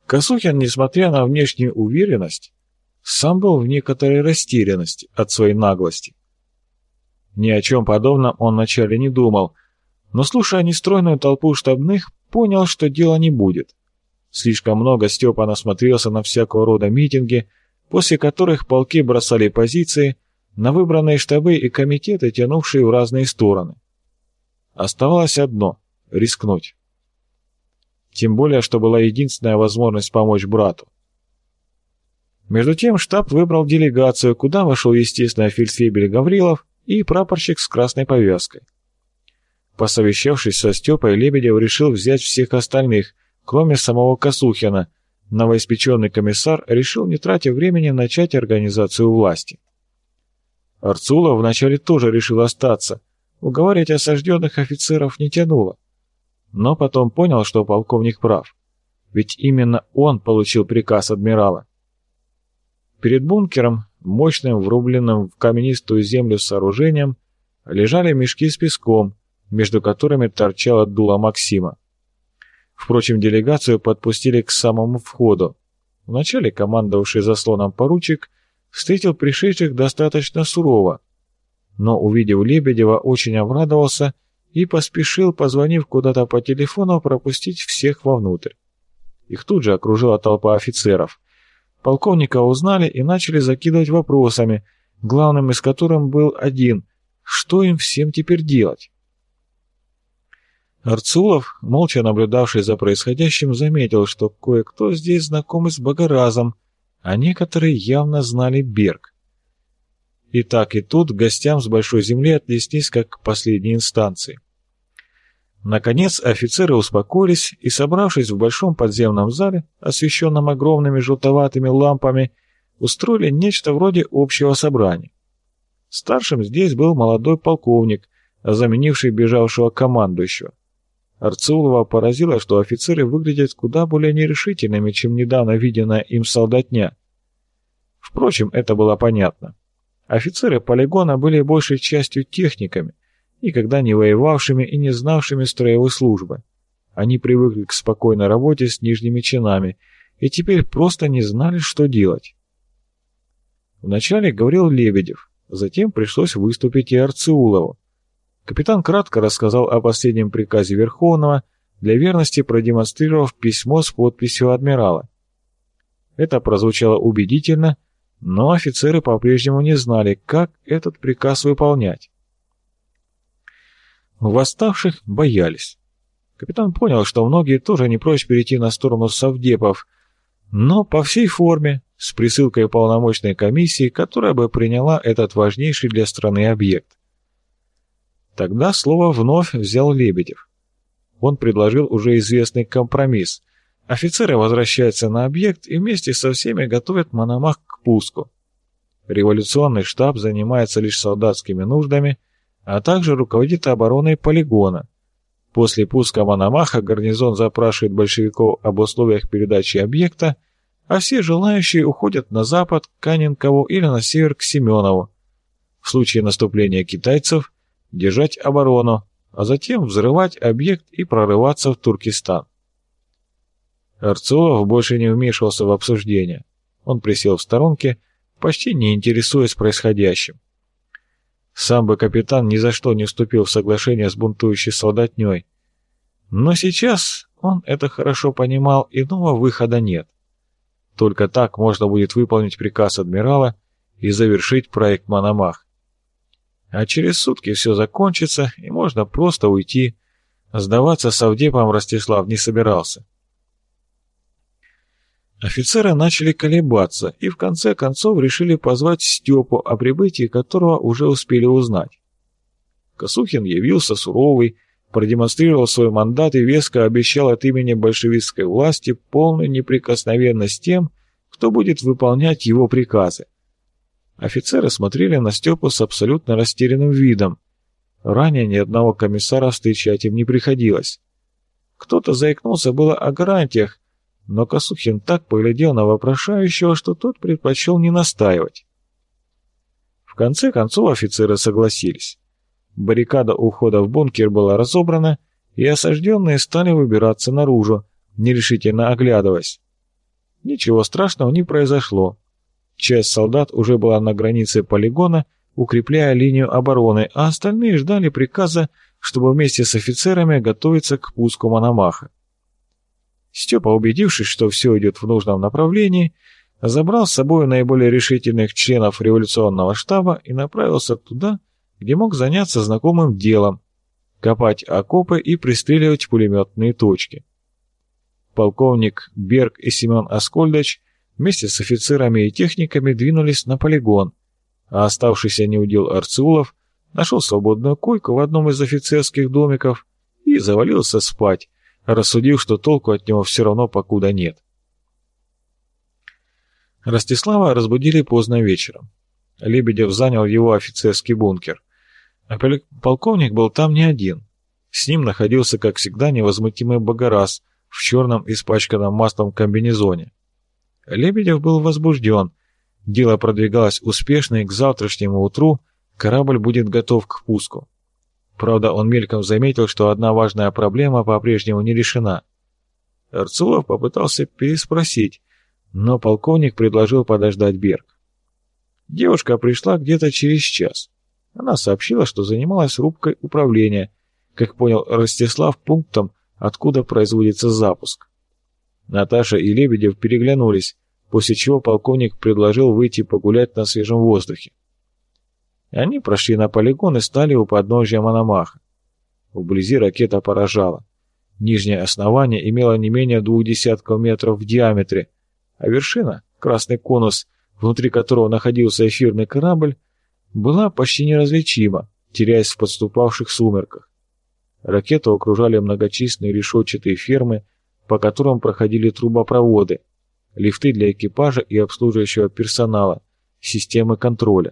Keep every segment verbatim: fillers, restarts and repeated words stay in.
Косухин, несмотря на внешнюю уверенность, сам был в некоторой растерянности от своей наглости. Ни о чем подобном он вначале не думал, но, слушая нестройную толпу штабных, понял, что дела не будет. Слишком много Степа насмотрелся на всякого рода митинги, после которых полки бросали позиции на выбранные штабы и комитеты, тянувшие в разные стороны. Оставалось одно — рискнуть. Тем более, что была единственная возможность помочь брату. Между тем штаб выбрал делегацию, куда вошел, естественно, фельдфебель Гаврилов и прапорщик с красной повязкой. Посовещавшись со Степой, Лебедев решил взять всех остальных, кроме самого Косухина. Новоиспеченный комиссар решил, не тратя времени, начать организацию власти. Арцулов вначале тоже решил остаться, уговаривать осажденных офицеров не тянуло. Но потом понял, что полковник прав, ведь именно он получил приказ адмирала. Перед бункером, мощным врубленным в каменистую землю сооружением, лежали мешки с песком, между которыми торчало дуло Максима. Впрочем, делегацию подпустили к самому входу. Вначале командовавший заслоном поручик встретил пришедших достаточно сурово, но, увидев Лебедева, очень обрадовался и поспешил, позвонив куда-то по телефону, пропустить всех вовнутрь. Их тут же окружила толпа офицеров. Полковника узнали и начали закидывать вопросами, главным из которых был один — что им всем теперь делать? Арцулов, молча наблюдавший за происходящим, заметил, что кое-кто здесь знакомый с Богоразом, а некоторые явно знали Берг. И так и тут к гостям с большой земли отнеслись как к последней инстанции. Наконец офицеры успокоились и, собравшись в большом подземном зале, освещенном огромными желтоватыми лампами, устроили нечто вроде общего собрания. Старшим здесь был молодой полковник, заменивший бежавшего командующего. Арцулова поразило, что офицеры выглядят куда более нерешительными, чем недавно виденная им солдатня. Впрочем, это было понятно. Офицеры полигона были большей частью техниками, никогда не воевавшими и не знавшими строевой службы. Они привыкли к спокойной работе с нижними чинами и теперь просто не знали, что делать. Вначале говорил Лебедев, затем пришлось выступить и Арцулову. Капитан кратко рассказал о последнем приказе Верховного, для верности продемонстрировав письмо с подписью адмирала. Это прозвучало убедительно, но офицеры по-прежнему не знали, как этот приказ выполнять. Восставших боялись. Капитан понял, что многие тоже не прочь перейти на сторону совдепов, но по всей форме, с присылкой полномочной комиссии, которая бы приняла этот важнейший для страны объект. Тогда слово вновь взял Лебедев. Он предложил уже известный компромисс. Офицеры возвращаются на объект и вместе со всеми готовят Мономах к пуску. Революционный штаб занимается лишь солдатскими нуждами, а также руководит обороной полигона. После пуска Мономаха гарнизон запрашивает большевиков об условиях передачи объекта, а все желающие уходят на запад к Каненкову или на север к Семенову. В случае наступления китайцев держать оборону, а затем взрывать объект и прорываться в Туркестан. Арцулов больше не вмешивался в обсуждение. Он присел в сторонке, почти не интересуясь происходящим. Сам бы капитан ни за что не вступил в соглашение с бунтующей солдатней. Но сейчас он это хорошо понимал, иного выхода нет. Только так можно будет выполнить приказ адмирала и завершить проект Мономах. А через сутки все закончится, и можно просто уйти. Сдаваться совдепом Ростислав не собирался. Офицеры начали колебаться и в конце концов решили позвать Степу, о прибытии которого уже успели узнать. Косухин явился суровый, продемонстрировал свой мандат и веско обещал от имени большевистской власти полную неприкосновенность тем, кто будет выполнять его приказы. Офицеры смотрели на Степу с абсолютно растерянным видом. Ранее ни одного комиссара встречать им не приходилось. Кто-то заикнулся было о гарантиях, но Косухин так поглядел на вопрошающего, что тот предпочел не настаивать. В конце концов офицеры согласились. Баррикада у входа в бункер была разобрана, и осажденные стали выбираться наружу, нерешительно оглядываясь. Ничего страшного не произошло. Часть солдат уже была на границе полигона, укрепляя линию обороны, а остальные ждали приказа, чтобы вместе с офицерами готовиться к пуску Мономаха. Степа, убедившись, что все идет в нужном направлении, забрал с собой наиболее решительных членов революционного штаба и направился туда, где мог заняться знакомым делом – копать окопы и пристреливать пулеметные точки. Полковник Берг и Семен Аскольдач вместе с офицерами и техниками двинулись на полигон, а оставшийся неудел Арцеулов нашел свободную койку в одном из офицерских домиков и завалился спать, рассудив, что толку от него все равно покуда нет. Ростислава разбудили поздно вечером. Лебедев занял его офицерский бункер. А полковник был там не один. С ним находился, как всегда, невозмутимый Богораз в черном испачканном маслом комбинезоне. Лебедев был возбужден. Дело продвигалось успешно, и к завтрашнему утру корабль будет готов к пуску. Правда, он мельком заметил, что одна важная проблема по-прежнему не решена. Арцулов попытался переспросить, но полковник предложил подождать Берг. Девушка пришла где-то через час. Она сообщила, что занималась рубкой управления, как понял Ростислав, пунктом, откуда производится запуск. Наташа и Лебедев переглянулись, после чего полковник предложил выйти погулять на свежем воздухе. Они прошли на полигон и стали у подножья Мономаха. Вблизи ракета поражала. Нижнее основание имело не менее двух десятков метров в диаметре, а вершина, красный конус, внутри которого находился эфирный корабль, была почти неразличима, теряясь в подступавших сумерках. Ракету окружали многочисленные решетчатые фермы, по которым проходили трубопроводы, лифты для экипажа и обслуживающего персонала, системы контроля.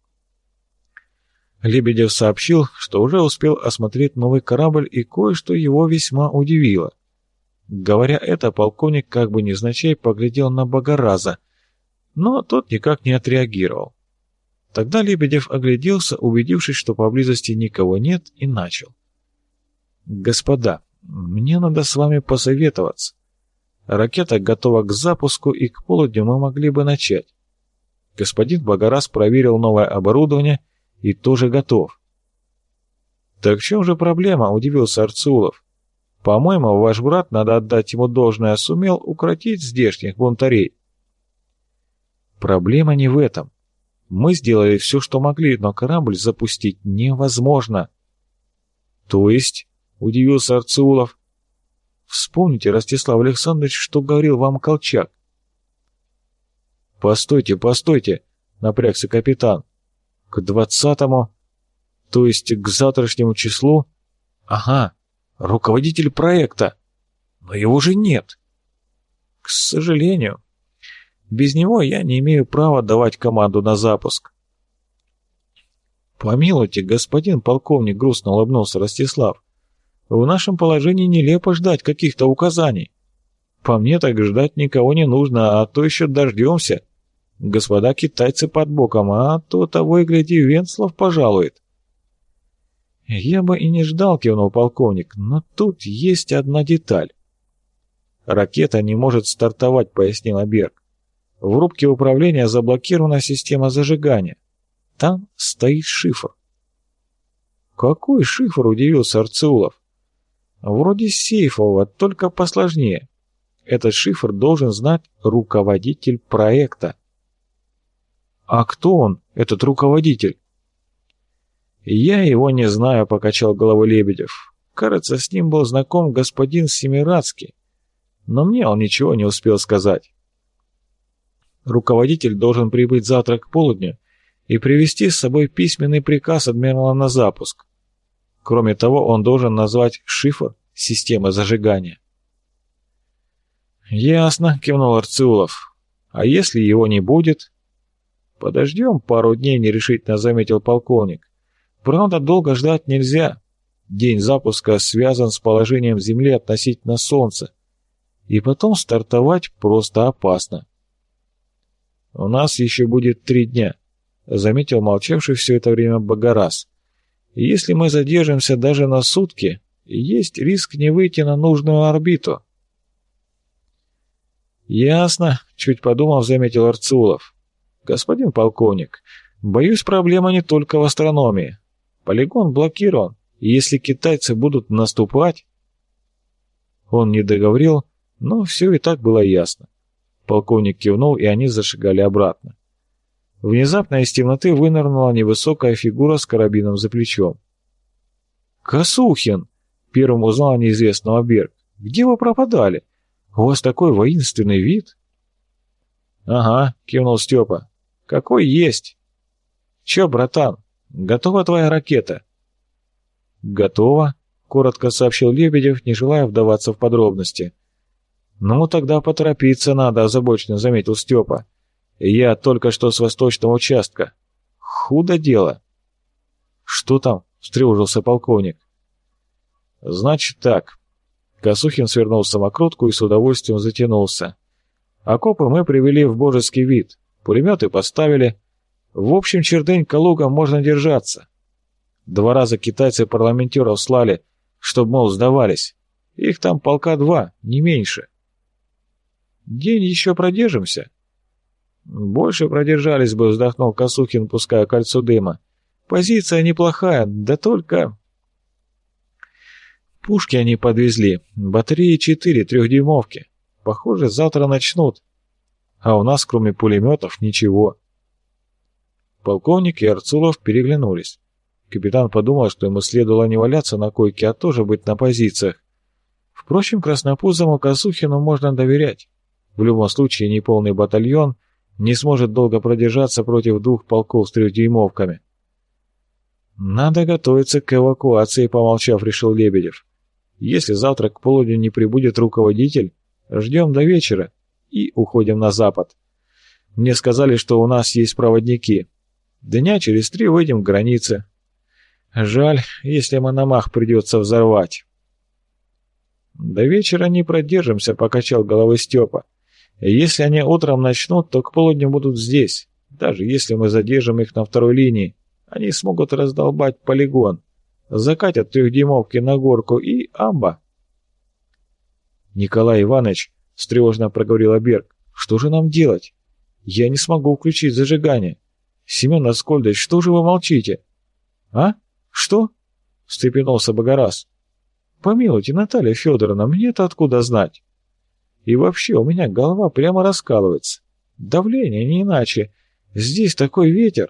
Лебедев сообщил, что уже успел осмотреть новый корабль, и кое-что его весьма удивило. Говоря это, полковник как бы невзначай поглядел на Богораза, но тот никак не отреагировал. Тогда Лебедев огляделся, убедившись, что поблизости никого нет, и начал. «Господа, мне надо с вами посоветоваться. Ракета готова к запуску, и к полудню мы могли бы начать. Господин Богораз проверил новое оборудование и тоже готов». «Так в чем же проблема?» – удивился Арцулов. «По-моему, ваш брат, надо отдать ему должное, сумел укротить здешних бунтарей». «Проблема не в этом. Мы сделали все, что могли, но корабль запустить невозможно». «То есть?» – удивился Арцеулов. «Вспомните, Ростислав Александрович, что говорил вам Колчак». «Постойте, постойте», – напрягся капитан. «К двадцатому, то есть к завтрашнему числу? Ага, руководитель проекта. Но его же нет». «К сожалению. Без него я не имею права давать команду на запуск». «Помилуйте, господин полковник», — грустно улыбнулся Ростислав. «В нашем положении нелепо ждать каких-то указаний. По мне так ждать никого не нужно, а то еще дождемся. Господа китайцы под боком, а то того и гляди, Венцлов пожалует». «Я бы и не ждал», — кивнул полковник, — «но тут есть одна деталь». «Ракета не может стартовать», — пояснил Берг. «В рубке управления заблокирована система зажигания. Там стоит шифр». «Какой шифр?» — удивился Арцеулов. «Вроде сейфового, только посложнее. Этот шифр должен знать руководитель проекта». «А кто он, этот руководитель?» «Я его не знаю», — покачал головой Лебедев. «Кажется, с ним был знаком господин Семирадский, но мне он ничего не успел сказать. Руководитель должен прибыть завтра к полудню и привезти с собой письменный приказ адмирала на запуск. Кроме того, он должен назвать шифр системы зажигания». «Ясно», — кивнул Арцеулов. «А если его не будет?» «Подождем пару дней», — нерешительно заметил полковник. «Правда, долго ждать нельзя. День запуска связан с положением Земли относительно Солнца. И потом стартовать просто опасно». «У нас еще будет три дня», — заметил молчавший все это время Богораз. «И если мы задержимся даже на сутки, есть риск не выйти на нужную орбиту». Ясно, чуть подумав, заметил Арцулов. Господин полковник, боюсь, проблема не только в астрономии. Полигон блокирован, и если китайцы будут наступать... Он не договорил, но все и так было ясно. Полковник кивнул, и они зашагали обратно. Внезапно из темноты вынырнула невысокая фигура с карабином за плечом. «Косухин!» — первым узнал неизвестного Берг. «Где вы пропадали? У вас такой воинственный вид!» «Ага», — кивнул Степа. «Какой есть!» «Че, братан, готова твоя ракета?» «Готова», — коротко сообщил Лебедев, не желая вдаваться в подробности. «Ну, тогда поторопиться надо», — озабоченно заметил Степа. «Я только что с восточного участка. Худо дело». «Что там?» — встревожился полковник. «Значит так». Косухин свернул самокрутку и с удовольствием затянулся. «Окопы мы привели в божеский вид, пулеметы поставили. В общем, чердынь Калуга можно держаться. Два раза китайцы парламентеров слали, чтоб, мол, сдавались. Их там полка два, не меньше. День еще продержимся?» «Больше продержались бы», — вздохнул Косухин, пуская кольцо дыма. «Позиция неплохая, да только...» «Пушки они подвезли, батареи четыре, трехдюймовки. Похоже, завтра начнут. А у нас, кроме пулеметов, ничего». Полковник и Арцулов переглянулись. Капитан подумал, что ему следовало не валяться на койке, а тоже быть на позициях. Впрочем, краснопузому Косухину можно доверять. В любом случае, неполный батальон не сможет долго продержаться против двух полков с трехдюймовками. «Надо готовиться к эвакуации», — помолчав, решил Лебедев. «Если завтра к полудню не прибудет руководитель, ждем до вечера и уходим на запад. Мне сказали, что у нас есть проводники. Дня через три выйдем к границе. Жаль, если Мономах придется взорвать». «До вечера не продержимся», — покачал головой Степа. «Если они утром начнут, то к полудню будут здесь. Даже если мы задержим их на второй линии, они смогут раздолбать полигон, закатят трехдюймовки на горку и амба». «Николай Иванович», — встревоженно проговорил Берг, — «что же нам делать? Я не смогу включить зажигание. Семен Аскольдович, что же вы молчите?» «А? Что?» — встрепенулся Богораз. «Помилуйте, Наталья Федоровна, мне-то откуда знать? И вообще у меня голова прямо раскалывается. Давление не иначе. Здесь такой ветер».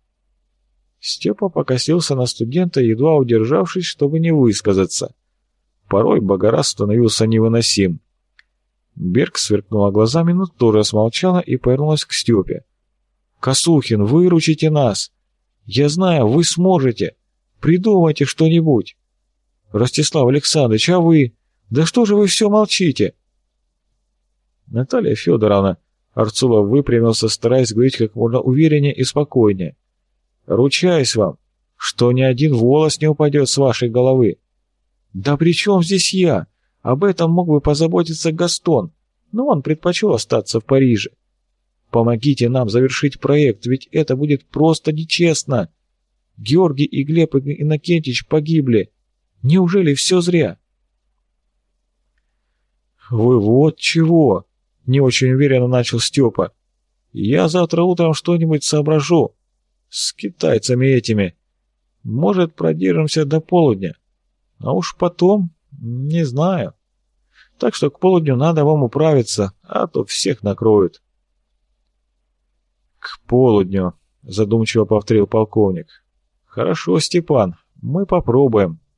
Степа покосился на студента, едва удержавшись, чтобы не высказаться. Порой Богораз становился невыносим. Берг сверкнула глазами, но тоже смолчала и повернулась к Степе. «Косухин, выручите нас! Я знаю, вы сможете! Придумайте что-нибудь! Ростислав Александрович, а вы? Да что же вы все молчите?» «Наталья Федоровна», — Арцулов выпрямился, стараясь говорить как можно увереннее и спокойнее, — «ручаюсь вам, что ни один волос не упадет с вашей головы». «Да при чем здесь я? Об этом мог бы позаботиться Гастон, но он предпочел остаться в Париже. Помогите нам завершить проект, ведь это будет просто нечестно. Георгий и Глеб Иннокентьевич погибли. Неужели все зря?» «Вы вот чего?» — не очень уверенно начал Степа. «Я завтра утром что-нибудь соображу. С китайцами этими. Может, продержимся до полудня. А уж потом, не знаю. Так что к полудню надо вам управиться, а то всех накроют». «К полудню», — задумчиво повторил полковник. «Хорошо, Степан, мы попробуем».